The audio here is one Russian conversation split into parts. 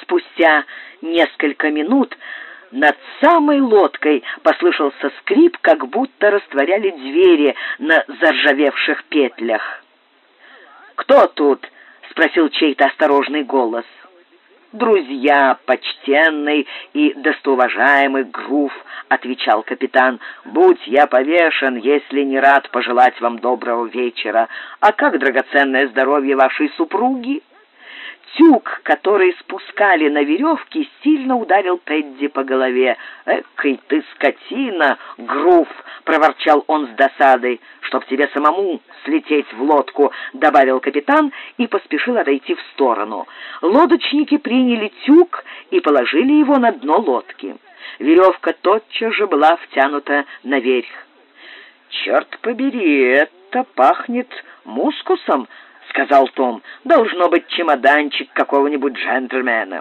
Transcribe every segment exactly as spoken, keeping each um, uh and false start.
Спустя несколько минут над самой лодкой послышался скрип, как будто растворяли двери на заржавевших петлях. «Кто тут?» — спросил чей-то осторожный голос. «Друзья, почтенный и достоуважаемый Грув», — отвечал капитан, — «будь я повешен, если не рад пожелать вам доброго вечера. А как драгоценное здоровье вашей супруги?» Тюк, который спускали на веревке, сильно ударил Тедди по голове. «Экой ты скотина, Грув!» — проворчал он с досадой. «Чтоб тебе самому слететь в лодку», — добавил капитан и поспешил отойти в сторону. Лодочники приняли тюк и положили его на дно лодки. Веревка тотчас же была втянута наверх. «Черт побери, это пахнет мускусом», — сказал Том. «Должно быть чемоданчик какого-нибудь джентльмена».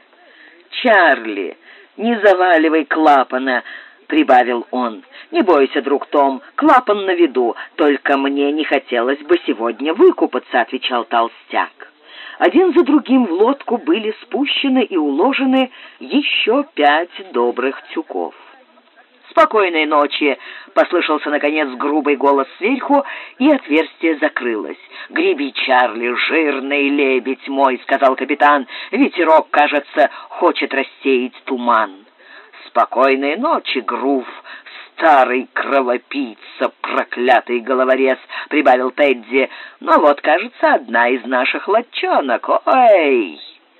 «Чарли, не заваливай клапана», — прибавил он. «Не бойся, друг Том, клапан на виду, только мне не хотелось бы сегодня выкупаться», — отвечал толстяк. Один за другим в лодку были спущены и уложены еще пять добрых тюков. «Спокойной ночи!» — послышался, наконец, грубый голос сверху, и отверстие закрылось. «Греби, Чарли, жирный лебедь мой!» — сказал капитан. «Ветерок, кажется, хочет рассеять туман». «Спокойной ночи, Грув, старый кровопийца, проклятый головорез!» — прибавил Тедди. «Но вот, кажется, одна из наших лодчонок. Ой!»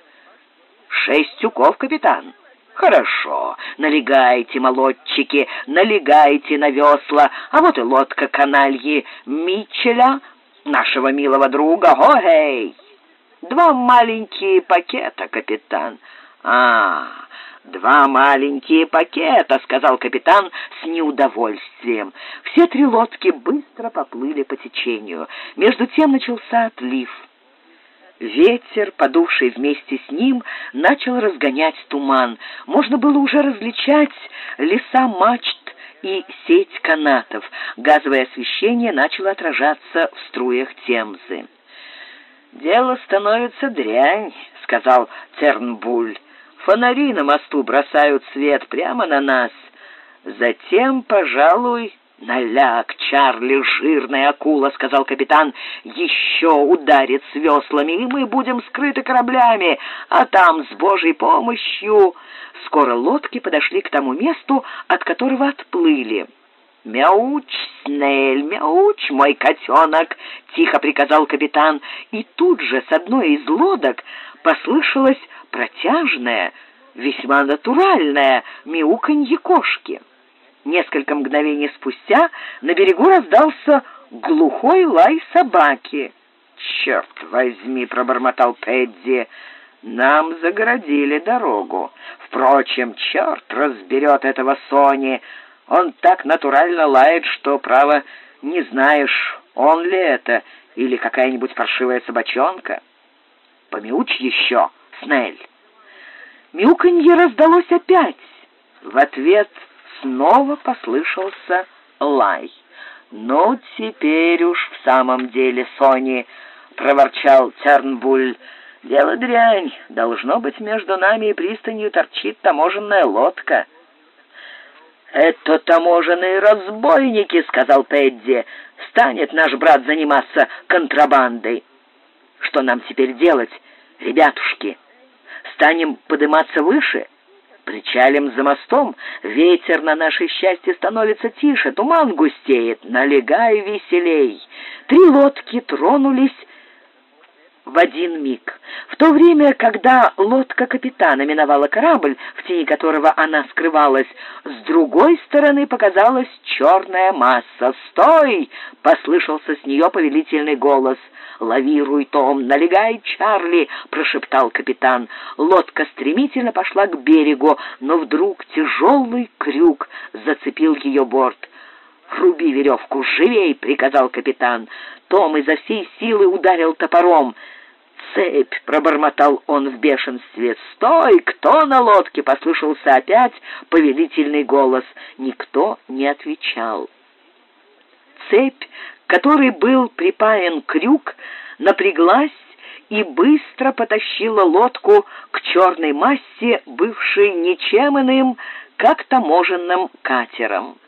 «Шесть тюков, капитан». «Хорошо, налегайте, молодчики, налегайте на весла, а вот и лодка канальи Митчеля, нашего милого друга. Ой! Два маленькие пакета, капитан». «А, два маленькие пакета», — сказал капитан с неудовольствием. Все три лодки быстро поплыли по течению. Между тем начался отлив. Ветер, подувший вместе с ним, начал разгонять туман. Можно было уже различать леса мачт и сеть канатов. Газовое освещение начало отражаться в струях Темзы. «Дело становится дрянь», — сказал Тернбуль. «Фонари на мосту бросают свет прямо на нас. Затем, пожалуй...» «Наляг, Чарли, жирная акула», — сказал капитан, — «еще ударит с веслами, и мы будем скрыты кораблями, а там, с Божьей помощью...» Скоро лодки подошли к тому месту, от которого отплыли. «Мяуч, Снель, мяуч, мой котенок!» — тихо приказал капитан, и тут же с одной из лодок послышалось протяжное, весьма натуральное мяуканье кошки. Несколько мгновений спустя на берегу раздался глухой лай собаки. «Черт возьми!» — пробормотал Тедди. «Нам загородили дорогу. Впрочем, черт разберет этого Сони. Он так натурально лает, что, право, не знаешь, он ли это или какая-нибудь паршивая собачонка. Помяучь еще, Снель». Мяуканье раздалось опять. В ответ снова послышался лай. «Ну, теперь уж в самом деле, Сони», — проворчал Тернбуль, — «дело дрянь. Должно быть, между нами и пристанью торчит таможенная лодка». «Это таможенные разбойники», — сказал Тедди. «Станет наш брат заниматься контрабандой». «Что нам теперь делать, ребятушки? Станем подниматься выше? Причалим за мостом, ветер на наше счастье становится тише, туман густеет, налегай веселей». Три лодки тронулись в один миг. В то время, когда лодка капитана миновала корабль, в тени которого она скрывалась, с другой стороны показалась черная масса. «Стой!» — послышался с нее повелительный голос. «Лавируй, Том, налегай, Чарли!» — прошептал капитан. Лодка стремительно пошла к берегу, но вдруг тяжелый крюк зацепил ее борт. «Руби веревку, живей!» — приказал капитан. Том изо всей силы ударил топором. «Цепь!» — пробормотал он в бешенстве. «Стой! Кто на лодке?» — послышался опять повелительный голос. Никто не отвечал. Цепь, к которой был припаян крюк, напряглась и быстро потащила лодку к черной массе, бывшей ничем иным, как таможенным катером.